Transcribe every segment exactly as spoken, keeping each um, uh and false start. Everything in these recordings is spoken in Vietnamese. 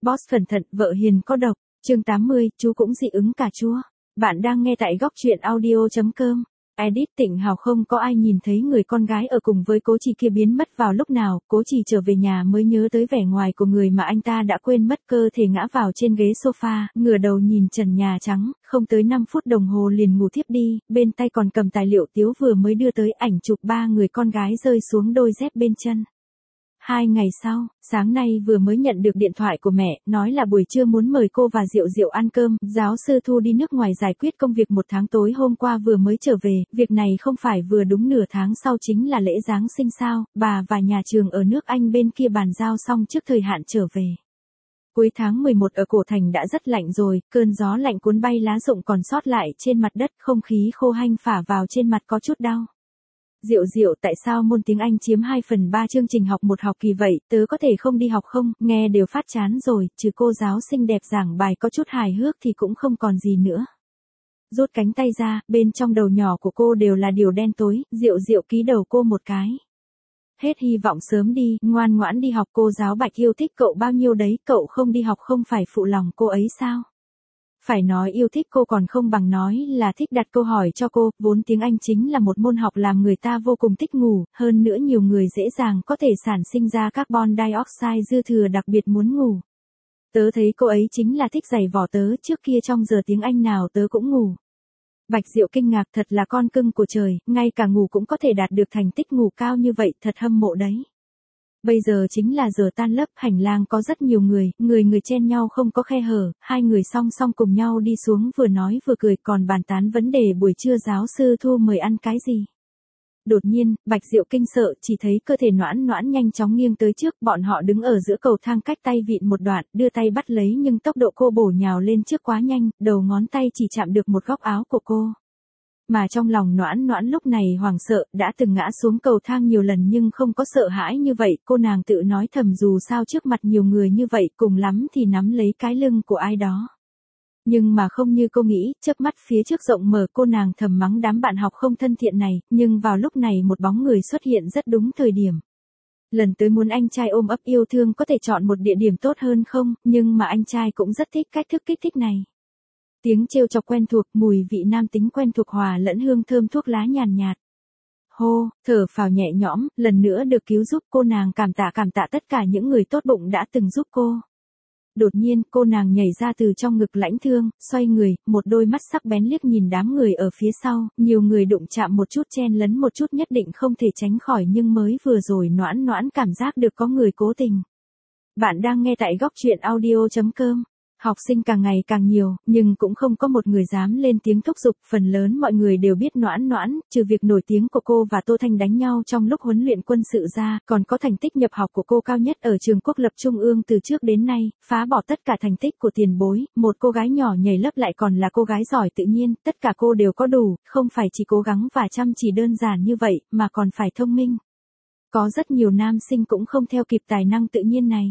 Boss cẩn thận, vợ hiền có độc. Chương tám mươi, chú cũng dị ứng cà chua. Bạn đang nghe tại góc truyện audio chấm com. Edit Tịnh Hào. Không có ai nhìn thấy người con gái ở cùng với Cố Trì kia biến mất vào lúc nào, Cố Trì trở về nhà mới nhớ tới vẻ ngoài của người mà anh ta đã quên mất, cơ thể ngã vào trên ghế sofa, ngửa đầu nhìn trần nhà trắng, không tới năm phút đồng hồ liền ngủ thiếp đi, bên tay còn cầm tài liệu Tiếu vừa mới đưa tới, ảnh chụp ba người con gái rơi xuống đôi dép bên chân. Hai ngày sau, sáng nay vừa mới nhận được điện thoại của mẹ, nói là buổi trưa muốn mời cô và Diệu Diệu ăn cơm, giáo sư Thu đi nước ngoài giải quyết công việc một tháng, tối hôm qua vừa mới trở về, việc này không phải vừa đúng nửa tháng sau chính là lễ Giáng sinh sao, bà và nhà trường ở nước Anh bên kia bàn giao xong trước thời hạn trở về. Cuối tháng mười một ở cổ thành đã rất lạnh rồi, cơn gió lạnh cuốn bay lá rụng còn sót lại trên mặt đất, không khí khô hanh phả vào trên mặt có chút đau. Diệu Diệu, tại sao môn tiếng Anh chiếm hai phần ba chương trình học một học kỳ vậy, tớ có thể không đi học không, nghe đều phát chán rồi, trừ cô giáo xinh đẹp giảng bài có chút hài hước thì cũng không còn gì nữa. Rút cánh tay ra, bên trong đầu nhỏ của cô đều là điều đen tối, Diệu Diệu ký đầu cô một cái. Hết hy vọng sớm đi, ngoan ngoãn đi học, cô giáo Bạch yêu thích cậu bao nhiêu đấy, cậu không đi học không phải phụ lòng cô ấy sao? Phải nói yêu thích cô còn không bằng nói là thích đặt câu hỏi cho cô, vốn tiếng Anh chính là một môn học làm người ta vô cùng thích ngủ, hơn nữa nhiều người dễ dàng có thể sản sinh ra carbon dioxide dư thừa đặc biệt muốn ngủ. Tớ thấy cô ấy chính là thích giày vò tớ, trước kia trong giờ tiếng Anh nào tớ cũng ngủ. Bạch Diệu kinh ngạc, thật là con cưng của trời, ngay cả ngủ cũng có thể đạt được thành tích ngủ cao như vậy, thật hâm mộ đấy. Bây giờ chính là giờ tan lớp, hành lang có rất nhiều người, người người chen nhau không có khe hở, hai người song song cùng nhau đi xuống vừa nói vừa cười còn bàn tán vấn đề buổi trưa giáo sư Thu mời ăn cái gì. Đột nhiên, Bạch Diệu kinh sợ, chỉ thấy cơ thể Noãn Noãn nhanh chóng nghiêng tới trước, bọn họ đứng ở giữa cầu thang cách tay vịn một đoạn, đưa tay bắt lấy nhưng tốc độ cô bổ nhào lên trước quá nhanh, đầu ngón tay chỉ chạm được một góc áo của cô. Mà trong lòng Noãn Noãn lúc này hoảng sợ, đã từng ngã xuống cầu thang nhiều lần nhưng không có sợ hãi như vậy, cô nàng tự nói thầm dù sao trước mặt nhiều người như vậy, cùng lắm thì nắm lấy cái lưng của ai đó. Nhưng mà không như cô nghĩ, chớp mắt phía trước rộng mở, cô nàng thầm mắng đám bạn học không thân thiện này, nhưng vào lúc này một bóng người xuất hiện rất đúng thời điểm. Lần tới muốn anh trai ôm ấp yêu thương có thể chọn một địa điểm tốt hơn không, nhưng mà anh trai cũng rất thích cách thức kích thích này. Tiếng trêu chọc quen thuộc, mùi vị nam tính quen thuộc hòa lẫn hương thơm thuốc lá nhàn nhạt. Hô, thở phào nhẹ nhõm, lần nữa được cứu giúp, cô nàng cảm tạ cảm tạ tất cả những người tốt bụng đã từng giúp cô. Đột nhiên, cô nàng nhảy ra từ trong ngực Lãnh Thương, xoay người, một đôi mắt sắc bén liếc nhìn đám người ở phía sau, nhiều người đụng chạm một chút chen lấn một chút nhất định không thể tránh khỏi nhưng mới vừa rồi Noãn Noãn cảm giác được có người cố tình. Bạn đang nghe tại góc truyện audio chấm com. Học sinh càng ngày càng nhiều, nhưng cũng không có một người dám lên tiếng thúc giục, phần lớn mọi người đều biết Noãn Noãn, trừ việc nổi tiếng của cô và Tô Thanh đánh nhau trong lúc huấn luyện quân sự ra, còn có thành tích nhập học của cô cao nhất ở trường quốc lập trung ương từ trước đến nay, phá bỏ tất cả thành tích của tiền bối, một cô gái nhỏ nhảy lớp lại còn là cô gái giỏi tự nhiên, tất cả cô đều có đủ, không phải chỉ cố gắng và chăm chỉ đơn giản như vậy, mà còn phải thông minh. Có rất nhiều nam sinh cũng không theo kịp tài năng tự nhiên này.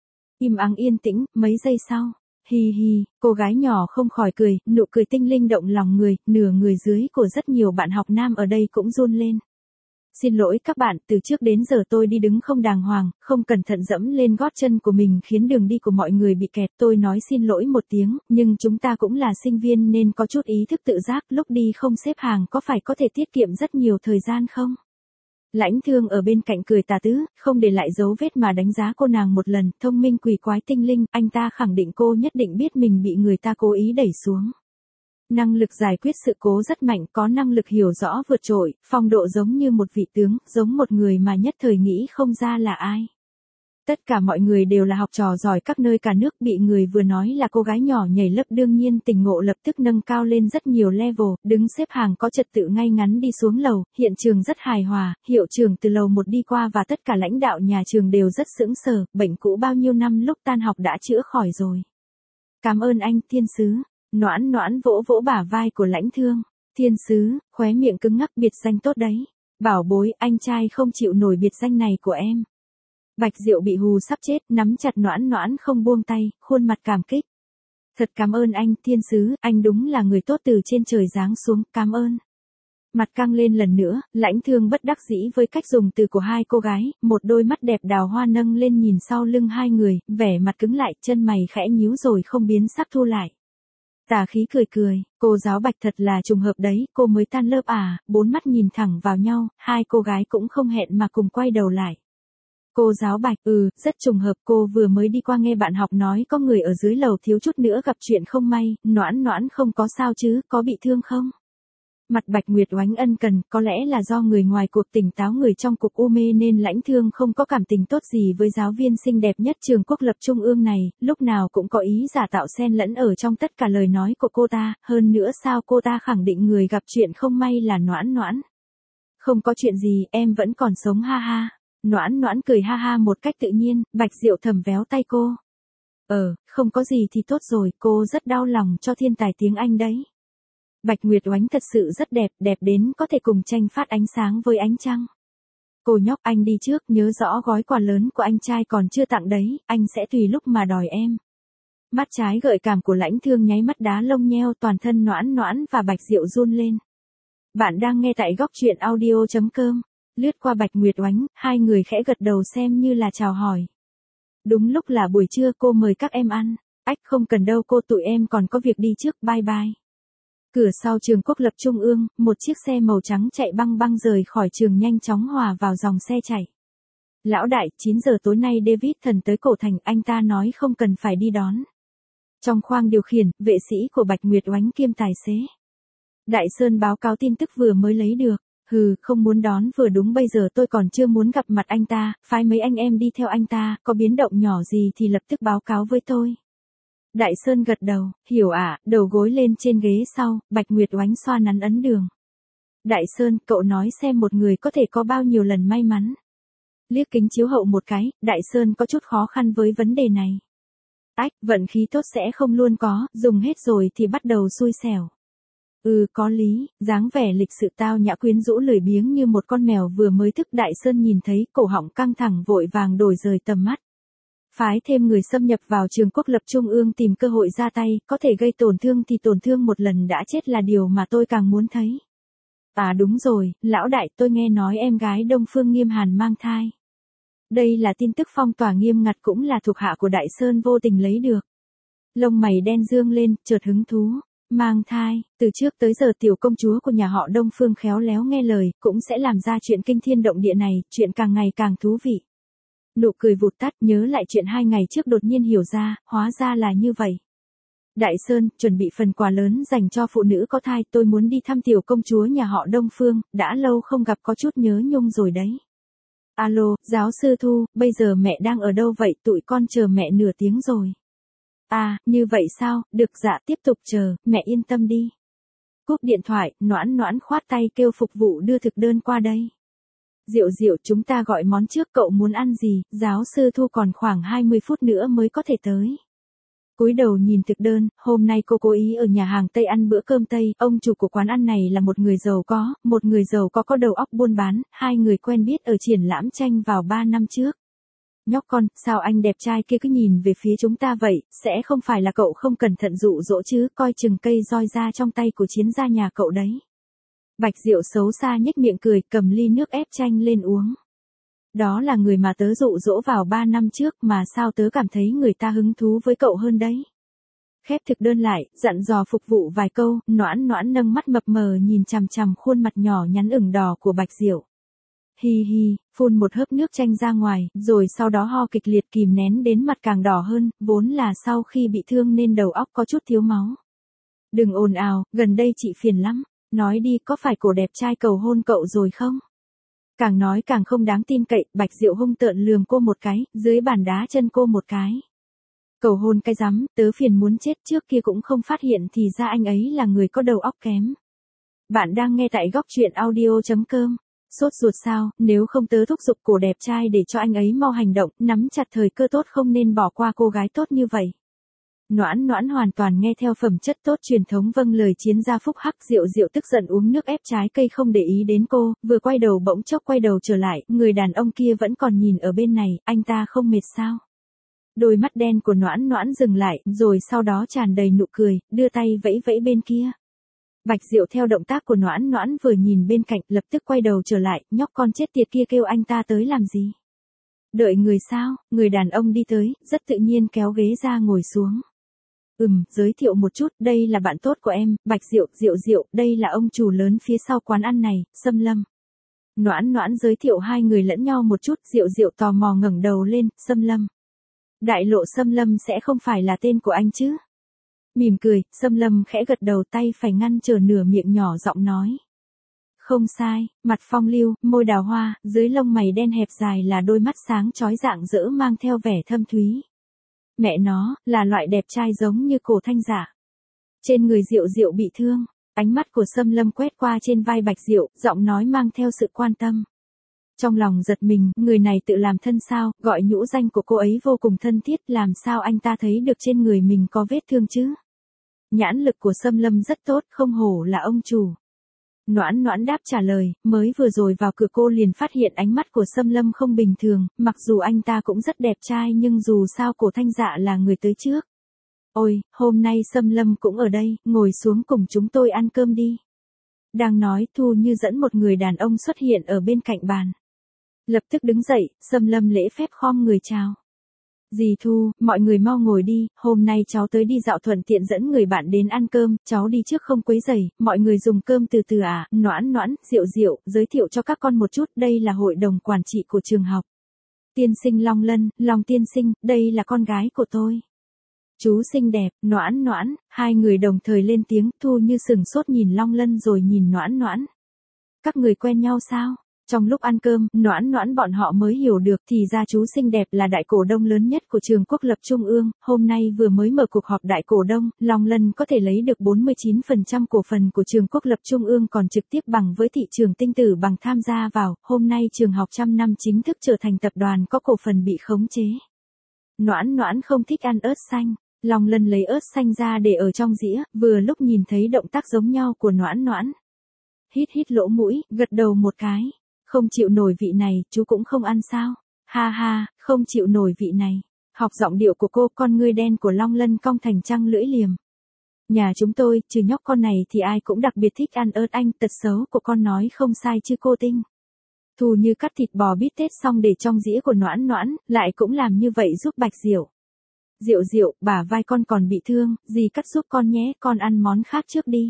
Im ắng yên tĩnh, mấy giây sau. Hi hi, cô gái nhỏ không khỏi cười, nụ cười tinh linh động lòng người, nửa người dưới của rất nhiều bạn học nam ở đây cũng run lên. Xin lỗi các bạn, từ trước đến giờ tôi đi đứng không đàng hoàng, không cẩn thận dẫm lên gót chân của mình khiến đường đi của mọi người bị kẹt. Tôi nói xin lỗi một tiếng, nhưng chúng ta cũng là sinh viên nên có chút ý thức tự giác, lúc đi không xếp hàng có phải có thể tiết kiệm rất nhiều thời gian không? Lãnh Thương ở bên cạnh cười tà tứ, không để lại dấu vết mà đánh giá cô nàng một lần, thông minh quỷ quái tinh linh, anh ta khẳng định cô nhất định biết mình bị người ta cố ý đẩy xuống. Năng lực giải quyết sự cố rất mạnh, có năng lực hiểu rõ vượt trội, phong độ giống như một vị tướng, giống một người mà nhất thời nghĩ không ra là ai. Tất cả mọi người đều là học trò giỏi các nơi cả nước, bị người vừa nói là cô gái nhỏ nhảy lớp đương nhiên tình ngộ lập tức nâng cao lên rất nhiều level, đứng xếp hàng có trật tự ngay ngắn đi xuống lầu, hiện trường rất hài hòa, hiệu trưởng từ lầu một đi qua và tất cả lãnh đạo nhà trường đều rất sững sờ, bệnh cũ bao nhiêu năm lúc tan học đã chữa khỏi rồi. Cảm ơn anh, thiên sứ. Noãn Noãn vỗ vỗ bả vai của Lãnh Thương. Thiên sứ, khóe miệng cứng ngắc, biệt danh tốt đấy. Bảo bối, anh trai không chịu nổi biệt danh này của em. Bạch Diệu bị hù sắp chết, nắm chặt Noãn Noãn không buông tay, khuôn mặt cảm kích. Thật cảm ơn anh, thiên sứ, anh đúng là người tốt từ trên trời giáng xuống, cảm ơn. Mặt căng lên lần nữa, Lãnh Thương bất đắc dĩ với cách dùng từ của hai cô gái, một đôi mắt đẹp đào hoa nâng lên nhìn sau lưng hai người, vẻ mặt cứng lại, chân mày khẽ nhíu rồi không biến sắc thu lại. Tà khí cười cười, cô giáo Bạch thật là trùng hợp đấy, cô mới tan lớp à, bốn mắt nhìn thẳng vào nhau, hai cô gái cũng không hẹn mà cùng quay đầu lại. Cô giáo Bạch, ừ, rất trùng hợp, cô vừa mới đi qua nghe bạn học nói có người ở dưới lầu thiếu chút nữa gặp chuyện không may, Noãn Noãn không có sao chứ, có bị thương không? Mặt Bạch Nguyệt Oánh ân cần, có lẽ là do người ngoài cuộc tỉnh táo người trong cuộc u mê nên Lãnh Thương không có cảm tình tốt gì với giáo viên xinh đẹp nhất trường quốc lập trung ương này, lúc nào cũng có ý giả tạo xen lẫn ở trong tất cả lời nói của cô ta, hơn nữa sao cô ta khẳng định người gặp chuyện không may là Noãn Noãn. Không có chuyện gì, em vẫn còn sống ha ha. Noãn Noãn cười ha ha một cách tự nhiên, Bạch Diệu Thầm véo tay cô. Ờ, không có gì thì tốt rồi, cô rất đau lòng cho thiên tài tiếng Anh đấy. Bạch Nguyệt Oánh thật sự rất đẹp, đẹp đến có thể cùng tranh phát ánh sáng với ánh trăng. Cô nhóc anh đi trước, nhớ rõ gói quà lớn của anh trai còn chưa tặng đấy, anh sẽ tùy lúc mà đòi em. Mắt trái gợi cảm của Lãnh Thương nháy mắt đá lông nheo, toàn thân Noãn Noãn và Bạch Diệu run lên. Bạn đang nghe tại góc truyện audio chấm com. Lướt qua Bạch Nguyệt Oánh, hai người khẽ gật đầu xem như là chào hỏi. Đúng lúc là buổi trưa, cô mời các em ăn. Ách không cần đâu cô, tụi em còn có việc đi trước, bye bye. Cửa sau trường quốc lập trung ương, một chiếc xe màu trắng chạy băng băng rời khỏi trường nhanh chóng hòa vào dòng xe chạy. Lão đại, chín giờ tối nay David Thần tới cổ thành, anh ta nói không cần phải đi đón. Trong khoang điều khiển, vệ sĩ của Bạch Nguyệt Oánh kiêm tài xế. Đại Sơn báo cáo tin tức vừa mới lấy được. Hừ, không muốn đón vừa đúng, bây giờ tôi còn chưa muốn gặp mặt anh ta, phái mấy anh em đi theo anh ta, có biến động nhỏ gì thì lập tức báo cáo với tôi. Đại Sơn gật đầu, hiểu ạ, à, đầu gối lên trên ghế sau, Bạch Nguyệt Oánh xoa nắn ấn đường. Đại Sơn, cậu nói xem một người có thể có bao nhiêu lần may mắn. Liếc kính chiếu hậu một cái, Đại Sơn có chút khó khăn với vấn đề này. Ách, vận khí tốt sẽ không luôn có, dùng hết rồi thì bắt đầu xui xẻo. Ừ, có lý, dáng vẻ lịch sự tao nhã quyến rũ lười biếng như một con mèo vừa mới thức. Đại Sơn nhìn thấy, cổ họng căng thẳng vội vàng đổi rời tầm mắt. Phái thêm người xâm nhập vào trường quốc lập trung ương tìm cơ hội ra tay, có thể gây tổn thương thì tổn thương một lần đã chết là điều mà tôi càng muốn thấy. À đúng rồi, lão đại, tôi nghe nói em gái Đông Phương Nghiêm Hàn mang thai. Đây là tin tức phong tỏa nghiêm ngặt, cũng là thuộc hạ của Đại Sơn vô tình lấy được. Lông mày đen dương lên, chợt hứng thú. Mang thai, từ trước tới giờ tiểu công chúa của nhà họ Đông Phương khéo léo nghe lời, cũng sẽ làm ra chuyện kinh thiên động địa này, chuyện càng ngày càng thú vị. Nụ cười vụt tắt, nhớ lại chuyện hai ngày trước đột nhiên hiểu ra, hóa ra là như vậy. Đại Sơn, chuẩn bị phần quà lớn dành cho phụ nữ có thai, tôi muốn đi thăm tiểu công chúa nhà họ Đông Phương, đã lâu không gặp có chút nhớ nhung rồi đấy. Alo, giáo sư Thu, bây giờ mẹ đang ở đâu vậy, tụi con chờ mẹ nửa tiếng rồi. À, như vậy sao, được dạ tiếp tục chờ, mẹ yên tâm đi. Cúp điện thoại, Noãn Noãn khoát tay kêu phục vụ đưa thực đơn qua đây. Diệu Diệu, chúng ta gọi món trước, cậu muốn ăn gì, giáo sư Thu còn khoảng hai mươi phút nữa mới có thể tới. Cúi đầu nhìn thực đơn, hôm nay cô cố ý ở nhà hàng Tây ăn bữa cơm Tây, ông chủ của quán ăn này là một người giàu có, một người giàu có có đầu óc buôn bán, hai người quen biết ở triển lãm tranh vào ba năm trước. Nhóc con, sao anh đẹp trai kia cứ nhìn về phía chúng ta vậy, sẽ không phải là cậu không cẩn thận dụ dỗ chứ, coi chừng cây roi ra trong tay của chiến gia nhà cậu đấy. Bạch Diệu xấu xa nhếch miệng cười, cầm ly nước ép chanh lên uống. Đó là người mà tớ dụ dỗ vào ba năm trước, mà sao tớ cảm thấy người ta hứng thú với cậu hơn đấy. Khép thực đơn lại, dặn dò phục vụ vài câu, Noãn Noãn nâng mắt mập mờ nhìn chằm chằm khuôn mặt nhỏ nhắn ửng đỏ của Bạch Diệu. Hi hi, phun một hớp nước chanh ra ngoài, rồi sau đó ho kịch liệt, kìm nén đến mặt càng đỏ hơn, vốn là sau khi bị thương nên đầu óc có chút thiếu máu. Đừng ồn ào, gần đây chị phiền lắm, nói đi, có phải cổ đẹp trai cầu hôn cậu rồi không? Càng nói càng không đáng tin cậy, Bạch Diệu hung tợn lườm cô một cái, dưới bàn đá chân cô một cái. Cầu hôn cái rắm, tớ phiền muốn chết, trước kia cũng không phát hiện thì ra anh ấy là người có đầu óc kém. Bạn đang nghe tại góc truyện audio chấm com. Sốt ruột sao, nếu không tớ thúc giục cổ đẹp trai để cho anh ấy mau hành động, nắm chặt thời cơ tốt, không nên bỏ qua cô gái tốt như vậy. Noãn Noãn hoàn toàn nghe theo phẩm chất tốt truyền thống, vâng lời chiến gia phúc hắc. Diệu Diệu tức giận uống nước ép trái cây không để ý đến cô, vừa quay đầu bỗng chốc quay đầu trở lại, người đàn ông kia vẫn còn nhìn ở bên này, anh ta không mệt sao? Đôi mắt đen của Noãn Noãn dừng lại, rồi sau đó tràn đầy nụ cười, đưa tay vẫy vẫy bên kia. Bạch Diệu theo động tác của Noãn Noãn vừa nhìn bên cạnh lập tức quay đầu trở lại, nhóc con chết tiệt kia kêu anh ta tới làm gì? Đợi người sao? Người đàn ông đi tới, rất tự nhiên kéo ghế ra ngồi xuống. Ừm, giới thiệu một chút, đây là bạn tốt của em, Bạch Diệu, Diệu Diệu, đây là ông chủ lớn phía sau quán ăn này, Sâm Lâm. Noãn Noãn giới thiệu hai người lẫn nhau một chút, Diệu Diệu tò mò ngẩng đầu lên, Sâm Lâm. Đại lộ Sâm Lâm sẽ không phải là tên của anh chứ? Mỉm cười, Sâm Lâm khẽ gật đầu, tay phải ngăn trở nửa miệng nhỏ giọng nói. Không sai, mặt phong lưu, môi đào hoa, dưới lông mày đen hẹp dài là đôi mắt sáng chói rạng rỡ mang theo vẻ thâm thúy. Mẹ nó, là loại đẹp trai giống như Cổ Thanh Dạ. Trên người Diệu Diệu bị thương, ánh mắt của Sâm Lâm quét qua trên vai Bạch Diệu, giọng nói mang theo sự quan tâm. Trong lòng giật mình, người này tự làm thân sao, gọi nhũ danh của cô ấy vô cùng thân thiết, làm sao anh ta thấy được trên người mình có vết thương chứ? Nhãn lực của Sâm Lâm rất tốt, không hổ là ông chủ. Noãn Noãn đáp trả lời, mới vừa rồi vào cửa cô liền phát hiện ánh mắt của Sâm Lâm không bình thường, mặc dù anh ta cũng rất đẹp trai nhưng dù sao Cổ Thanh Dạ là người tới trước. Ôi, hôm nay Sâm Lâm cũng ở đây, ngồi xuống cùng chúng tôi ăn cơm đi. Đang nói, Thu Như dẫn một người đàn ông xuất hiện ở bên cạnh bàn. Lập tức đứng dậy, Sâm Lâm lễ phép khom người chào. Dì Thu, mọi người mau ngồi đi, hôm nay cháu tới đi dạo thuận tiện dẫn người bạn đến ăn cơm, cháu đi trước không quấy rầy, mọi người dùng cơm từ từ à, Noãn Noãn, Diệu Diệu, giới thiệu cho các con một chút, đây là hội đồng quản trị của trường học. Tiên sinh Long Lân, Long tiên sinh, đây là con gái của tôi. Chú xinh đẹp, Noãn Noãn, hai người đồng thời lên tiếng, Thu Như sừng sốt nhìn Long Lân rồi nhìn Noãn Noãn. Các người quen nhau sao? Trong lúc ăn cơm, Noãn Noãn bọn họ mới hiểu được thì ra chú xinh đẹp là đại cổ đông lớn nhất của trường Quốc lập Trung ương, hôm nay vừa mới mở cuộc họp đại cổ đông, Long Lân có thể lấy được bốn mươi chín phần trăm cổ phần của trường Quốc lập Trung ương còn trực tiếp bằng với thị trường tinh tử bằng tham gia vào, hôm nay trường học trăm năm chính thức trở thành tập đoàn có cổ phần bị khống chế. Noãn Noãn không thích ăn ớt xanh. Long Lân lấy ớt xanh ra để ở trong dĩa, vừa lúc nhìn thấy động tác giống nhau của Noãn Noãn. Hít hít lỗ mũi, gật đầu một cái. Không chịu nổi vị này, chú cũng không ăn sao? Ha ha, không chịu nổi vị này. Học giọng điệu của cô, con ngươi đen của Long Lân cong thành trăng lưỡi liềm. Nhà chúng tôi, trừ nhóc con này thì ai cũng đặc biệt thích ăn ớt anh, tật xấu của con nói không sai chứ cô Tinh. Thu Như cắt thịt bò bít tết xong để trong dĩa của Noãn Noãn, lại cũng làm như vậy giúp Bạch Diệu. Diệu Diệu, bả vai con còn bị thương, dì cắt giúp con nhé, con ăn món khác trước đi.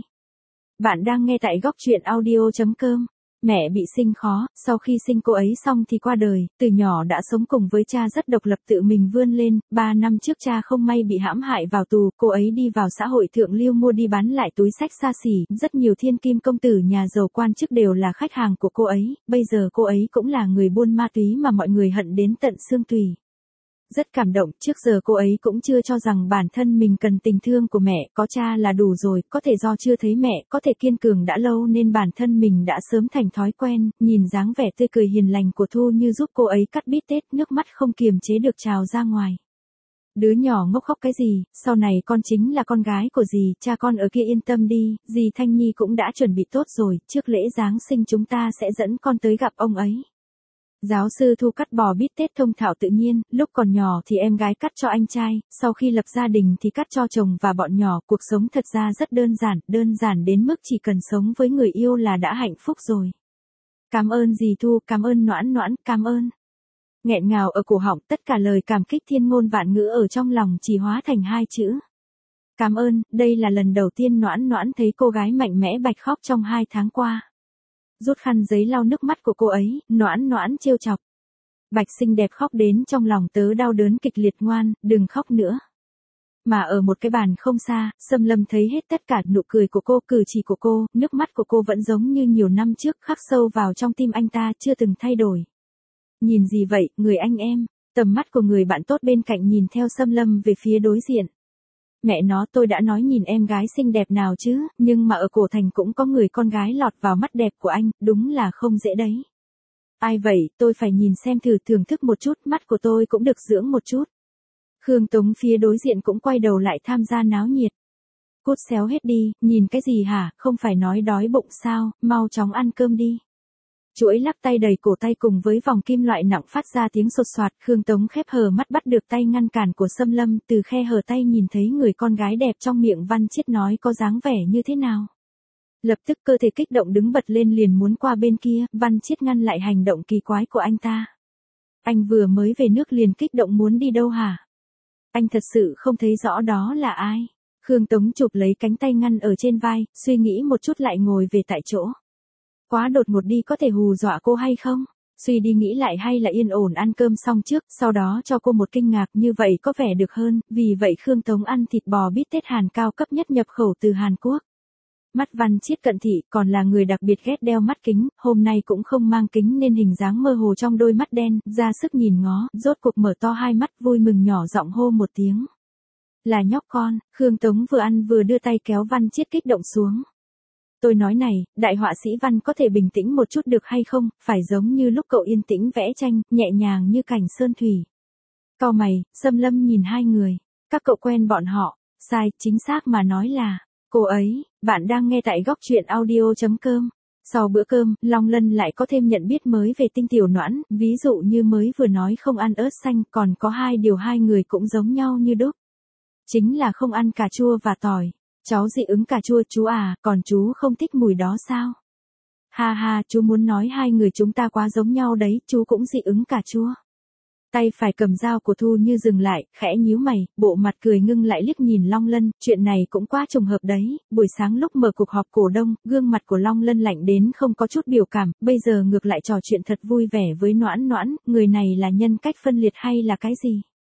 Bạn đang nghe tại góc truyện audio chấm com. Mẹ bị sinh khó, sau khi sinh cô ấy xong thì qua đời, từ nhỏ đã sống cùng với cha rất độc lập tự mình vươn lên, ba năm trước cha không may bị hãm hại vào tù, cô ấy đi vào xã hội thượng lưu mua đi bán lại túi xách xa xỉ, rất nhiều thiên kim công tử nhà giàu quan chức đều là khách hàng của cô ấy, bây giờ cô ấy cũng là người buôn ma túy mà mọi người hận đến tận xương tủy. Rất cảm động, trước giờ cô ấy cũng chưa cho rằng bản thân mình cần tình thương của mẹ, có cha là đủ rồi, có thể do chưa thấy mẹ, có thể kiên cường đã lâu nên bản thân mình đã sớm thành thói quen, nhìn dáng vẻ tươi cười hiền lành của Thu Như giúp cô ấy cắt bít tết, nước mắt không kiềm chế được trào ra ngoài. Đứa nhỏ ngốc khóc cái gì, sau này con chính là con gái của dì, cha con ở kia yên tâm đi, dì Thanh Nhi cũng đã chuẩn bị tốt rồi, trước lễ Giáng sinh chúng ta sẽ dẫn con tới gặp ông ấy. Giáo sư Thu cắt bò bít tết thông thạo tự nhiên, lúc còn nhỏ thì em gái cắt cho anh trai, sau khi lập gia đình thì cắt cho chồng và bọn nhỏ, cuộc sống thật ra rất đơn giản, đơn giản đến mức chỉ cần sống với người yêu là đã hạnh phúc rồi. Cảm ơn dì Thu, cảm ơn Noãn Noãn, cảm ơn. Nghẹn ngào ở cổ họng, tất cả lời cảm kích thiên ngôn vạn ngữ ở trong lòng chỉ hóa thành hai chữ. Cảm ơn, đây là lần đầu tiên Noãn Noãn thấy cô gái mạnh mẽ bạch khóc trong hai tháng qua. Rút khăn giấy lau nước mắt của cô ấy, Noãn Noãn trêu chọc. Bạch xinh đẹp khóc đến trong lòng tớ đau đớn kịch liệt, ngoan, đừng khóc nữa. Mà ở một cái bàn không xa, Sâm Lâm thấy hết tất cả, nụ cười của cô, cử chỉ của cô, nước mắt của cô vẫn giống như nhiều năm trước, khắc sâu vào trong tim anh ta, chưa từng thay đổi. Nhìn gì vậy, người anh em? Tầm mắt của người bạn tốt bên cạnh nhìn theo Sâm Lâm về phía đối diện. Mẹ nó, tôi đã nói nhìn em gái xinh đẹp nào chứ, nhưng mà ở cổ thành cũng có người con gái lọt vào mắt đẹp của anh, đúng là không dễ đấy. Ai vậy, tôi phải nhìn xem thử, thưởng thức một chút, mắt của tôi cũng được dưỡng một chút. Khương Tống phía đối diện cũng quay đầu lại tham gia náo nhiệt. Cút xéo hết đi, nhìn cái gì hả, không phải nói đói bụng sao, mau chóng ăn cơm đi. Chuỗi lắc tay đầy cổ tay cùng với vòng kim loại nặng phát ra tiếng sột soạt, Khương Tống khép hờ mắt bắt được tay ngăn cản của Sâm Lâm, từ khe hở tay nhìn thấy người con gái đẹp trong miệng Văn Chiết nói có dáng vẻ như thế nào. Lập tức cơ thể kích động đứng bật lên liền muốn qua bên kia, Văn Chiết ngăn lại hành động kỳ quái của anh ta. Anh vừa mới về nước liền kích động muốn đi đâu hả? Anh thật sự không thấy rõ đó là ai. Khương Tống chụp lấy cánh tay ngăn ở trên vai, suy nghĩ một chút lại ngồi về tại chỗ. Quá đột ngột đi có thể hù dọa cô hay không? Suy đi nghĩ lại hay là yên ổn ăn cơm xong trước, sau đó cho cô một kinh ngạc như vậy có vẻ được hơn, vì vậy Khương Tống ăn thịt bò bít tết Hàn cao cấp nhất nhập khẩu từ Hàn Quốc. Mắt Văn Chiết cận thị, còn là người đặc biệt ghét đeo mắt kính, hôm nay cũng không mang kính nên hình dáng mơ hồ trong đôi mắt đen, ra sức nhìn ngó, rốt cuộc mở to hai mắt vui mừng nhỏ giọng hô một tiếng. Là nhóc con. Khương Tống vừa ăn vừa đưa tay kéo Văn Chiết kích động xuống. Tôi nói này, đại họa sĩ Văn có thể bình tĩnh một chút được hay không, phải giống như lúc cậu yên tĩnh vẽ tranh, nhẹ nhàng như cảnh sơn thủy. Cau mày, Xâm Lâm nhìn hai người. Các cậu quen bọn họ. Sai, chính xác mà nói là, cô ấy. Bạn đang nghe tại góc truyện audio chấm com. Sau bữa cơm, Long Lân lại có thêm nhận biết mới về Tinh Tiểu Noãn, ví dụ như mới vừa nói không ăn ớt xanh, còn có hai điều hai người cũng giống nhau như đúc. Chính là không ăn cà chua và tỏi. Cháu dị ứng cà chua chú à, còn chú không thích mùi đó sao? Ha ha, chú muốn nói hai người chúng ta quá giống nhau đấy, chú cũng dị ứng cà chua. Tay phải cầm dao của Thu Như dừng lại, khẽ nhíu mày, bộ mặt cười ngưng lại liếc nhìn Long Lân, chuyện này cũng quá trùng hợp đấy, buổi sáng lúc mở cuộc họp cổ đông, gương mặt của Long Lân lạnh đến không có chút biểu cảm, bây giờ ngược lại trò chuyện thật vui vẻ với Noãn Noãn, người này là nhân cách phân liệt hay là cái gì?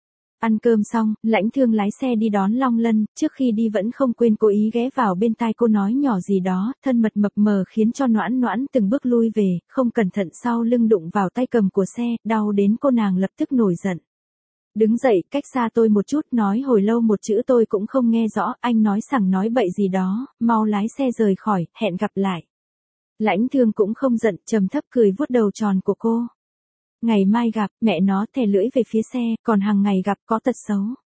Ăn cơm xong, Lãnh Thương lái xe đi đón Long Lân, trước khi đi vẫn không quên cố ý ghé vào bên tai cô nói nhỏ gì đó, thân mật mập mờ khiến cho Noãn Noãn từng bước lui về, không cẩn thận sau lưng đụng vào tay cầm của xe, đau đến cô nàng lập tức nổi giận. Đứng dậy, cách xa tôi một chút, nói hồi lâu một chữ tôi cũng không nghe rõ, anh nói sằng nói bậy gì đó, mau lái xe rời khỏi, hẹn gặp lại. Lãnh Thương cũng không giận, trầm thấp cười vuốt đầu tròn của cô. Ngày mai gặp, mẹ nó thè lưỡi về phía xe, còn hàng ngày gặp có tật xấu.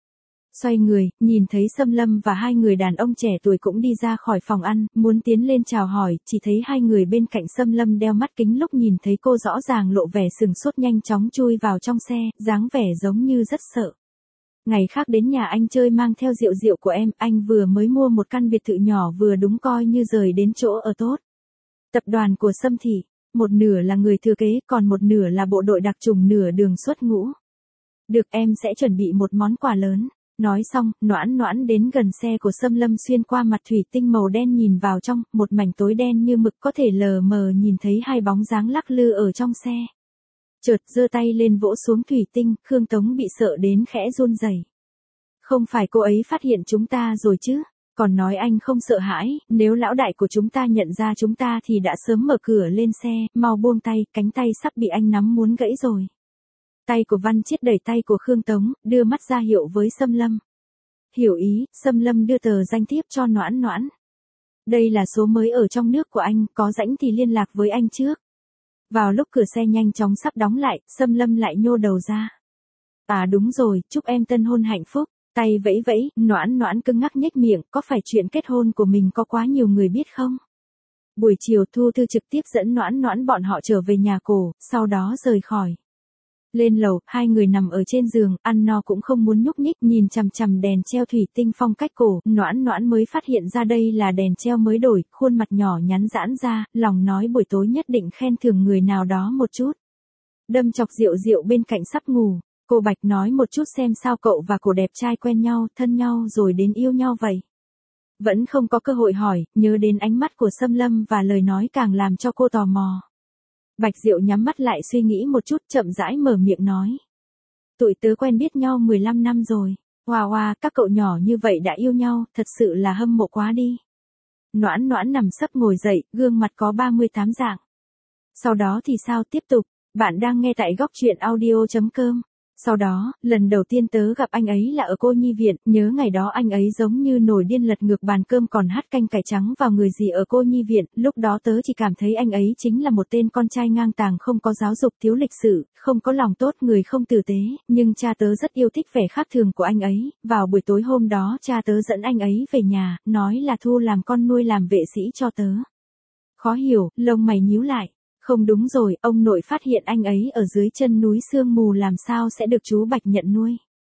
Xoay người, nhìn thấy Xâm Lâm và hai người đàn ông trẻ tuổi cũng đi ra khỏi phòng ăn, muốn tiến lên chào hỏi, chỉ thấy hai người bên cạnh Xâm Lâm đeo mắt kính lúc nhìn thấy cô rõ ràng lộ vẻ sừng sốt nhanh chóng chui vào trong xe, dáng vẻ giống như rất sợ. Ngày khác đến nhà anh chơi mang theo rượu rượu của em, anh vừa mới mua một căn biệt thự nhỏ vừa đúng coi như rời đến chỗ ở tốt. Tập đoàn của Sâm Thị. Một nửa là người thừa kế, còn một nửa là bộ đội đặc chủng nửa đường xuất ngũ. Được, em sẽ chuẩn bị một món quà lớn. Nói xong, Noãn Noãn đến gần xe của Xâm Lâm xuyên qua mặt thủy tinh màu đen nhìn vào trong, một mảnh tối đen như mực có thể lờ mờ nhìn thấy hai bóng dáng lắc lư ở trong xe. Chợt giơ tay lên vỗ xuống thủy tinh, Khương Tống bị sợ đến khẽ run rẩy. Không phải cô ấy phát hiện chúng ta rồi chứ? Còn nói anh không sợ hãi, nếu lão đại của chúng ta nhận ra chúng ta thì đã sớm mở cửa lên xe, mau buông tay, cánh tay sắp bị anh nắm muốn gãy rồi. Tay của Văn Chiết đẩy tay của Khương Tống, đưa mắt ra hiệu với Xâm Lâm. Hiểu ý, Xâm Lâm đưa tờ danh thiếp cho Noãn Noãn. Đây là số mới ở trong nước của anh, có rảnh thì liên lạc với anh trước. Vào lúc cửa xe nhanh chóng sắp đóng lại, Xâm Lâm lại nhô đầu ra. À đúng rồi, chúc em tân hôn hạnh phúc. Tay vẫy vẫy, Noãn Noãn cứng ngắc nhếch miệng, có phải chuyện kết hôn của mình có quá nhiều người biết không? Buổi chiều Thu Thư trực tiếp dẫn Noãn Noãn bọn họ trở về nhà cổ, sau đó rời khỏi. Lên lầu, hai người nằm ở trên giường, ăn no cũng không muốn nhúc nhích, nhìn chằm chằm đèn treo thủy tinh phong cách cổ, Noãn Noãn mới phát hiện ra đây là đèn treo mới đổi, khuôn mặt nhỏ nhắn giãn ra, lòng nói buổi tối nhất định khen thưởng người nào đó một chút. Đâm chọc Diệu Diệu bên cạnh sắp ngủ. Cô Bạch nói một chút xem sao cậu và cổ đẹp trai quen nhau, thân nhau rồi đến yêu nhau vậy. Vẫn không có cơ hội hỏi, nhớ đến ánh mắt của Xâm Lâm và lời nói càng làm cho cô tò mò. Bạch Diệu nhắm mắt lại suy nghĩ một chút, chậm rãi mở miệng nói. Tụi tớ quen biết nhau mười lăm năm rồi. Wow wow, các cậu nhỏ như vậy đã yêu nhau, thật sự là hâm mộ quá đi. Noãn Noãn nằm sấp ngồi dậy, gương mặt có ba mươi tám dạng. Sau đó thì sao tiếp tục? Bạn đang nghe tại góc truyện audio chấm com. Sau đó, lần đầu tiên tớ gặp anh ấy là ở cô nhi viện, nhớ ngày đó anh ấy giống như nổi điên lật ngược bàn cơm còn hắt canh cải trắng vào người gì ở cô nhi viện, lúc đó tớ chỉ cảm thấy anh ấy chính là một tên con trai ngang tàng không có giáo dục thiếu lịch sự, không có lòng tốt người không tử tế, nhưng cha tớ rất yêu thích vẻ khác thường của anh ấy, vào buổi tối hôm đó cha tớ dẫn anh ấy về nhà, nói là thu làm con nuôi làm vệ sĩ cho tớ. Khó hiểu, lông mày nhíu lại. Không đúng rồi, ông nội phát hiện anh ấy ở dưới chân núi sương mù làm sao sẽ được chú Bạch nhận nuôi.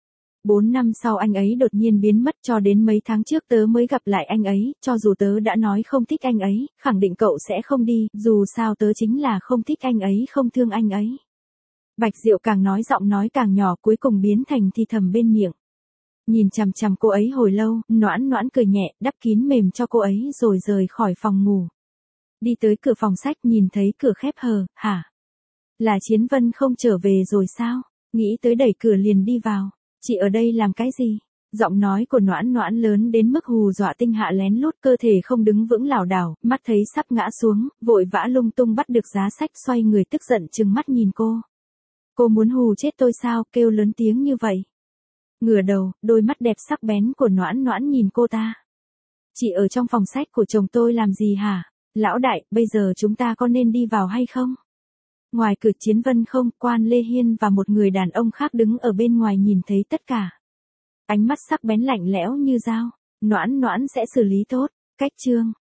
Bốn năm sau anh ấy đột nhiên biến mất, cho đến mấy tháng trước tớ mới gặp lại anh ấy, cho dù tớ đã nói không thích anh ấy, khẳng định cậu sẽ không đi, dù sao tớ chính là không thích anh ấy, không thương anh ấy. Bạch Diệu càng nói giọng nói càng nhỏ, cuối cùng biến thành thì thầm bên miệng. Nhìn chằm chằm cô ấy hồi lâu, Noãn Noãn cười nhẹ, đắp kín mềm cho cô ấy rồi rời khỏi phòng ngủ. Đi tới cửa phòng sách, nhìn thấy cửa khép hờ, hả? Là Chiến Vân không trở về rồi sao? Nghĩ tới đẩy cửa liền đi vào. Chị ở đây làm cái gì? Giọng nói của Noãn Noãn lớn đến mức hù dọa Tinh Hạ lén lút, cơ thể không đứng vững lảo đảo, mắt thấy sắp ngã xuống, vội vã lung tung bắt được giá sách, xoay người tức giận trừng mắt nhìn cô. Cô muốn hù chết tôi sao, kêu lớn tiếng như vậy? Ngửa đầu, đôi mắt đẹp sắc bén của Noãn Noãn nhìn cô ta. Chị ở trong phòng sách của chồng tôi làm gì hả? Lão đại, bây giờ chúng ta có nên đi vào hay không? Ngoài cửa Chiến Vân không, Quan Lê Hiên và một người đàn ông khác đứng ở bên ngoài nhìn thấy tất cả. Ánh mắt sắc bén lạnh lẽo như dao. Noãn Noãn sẽ xử lý tốt. Cách chương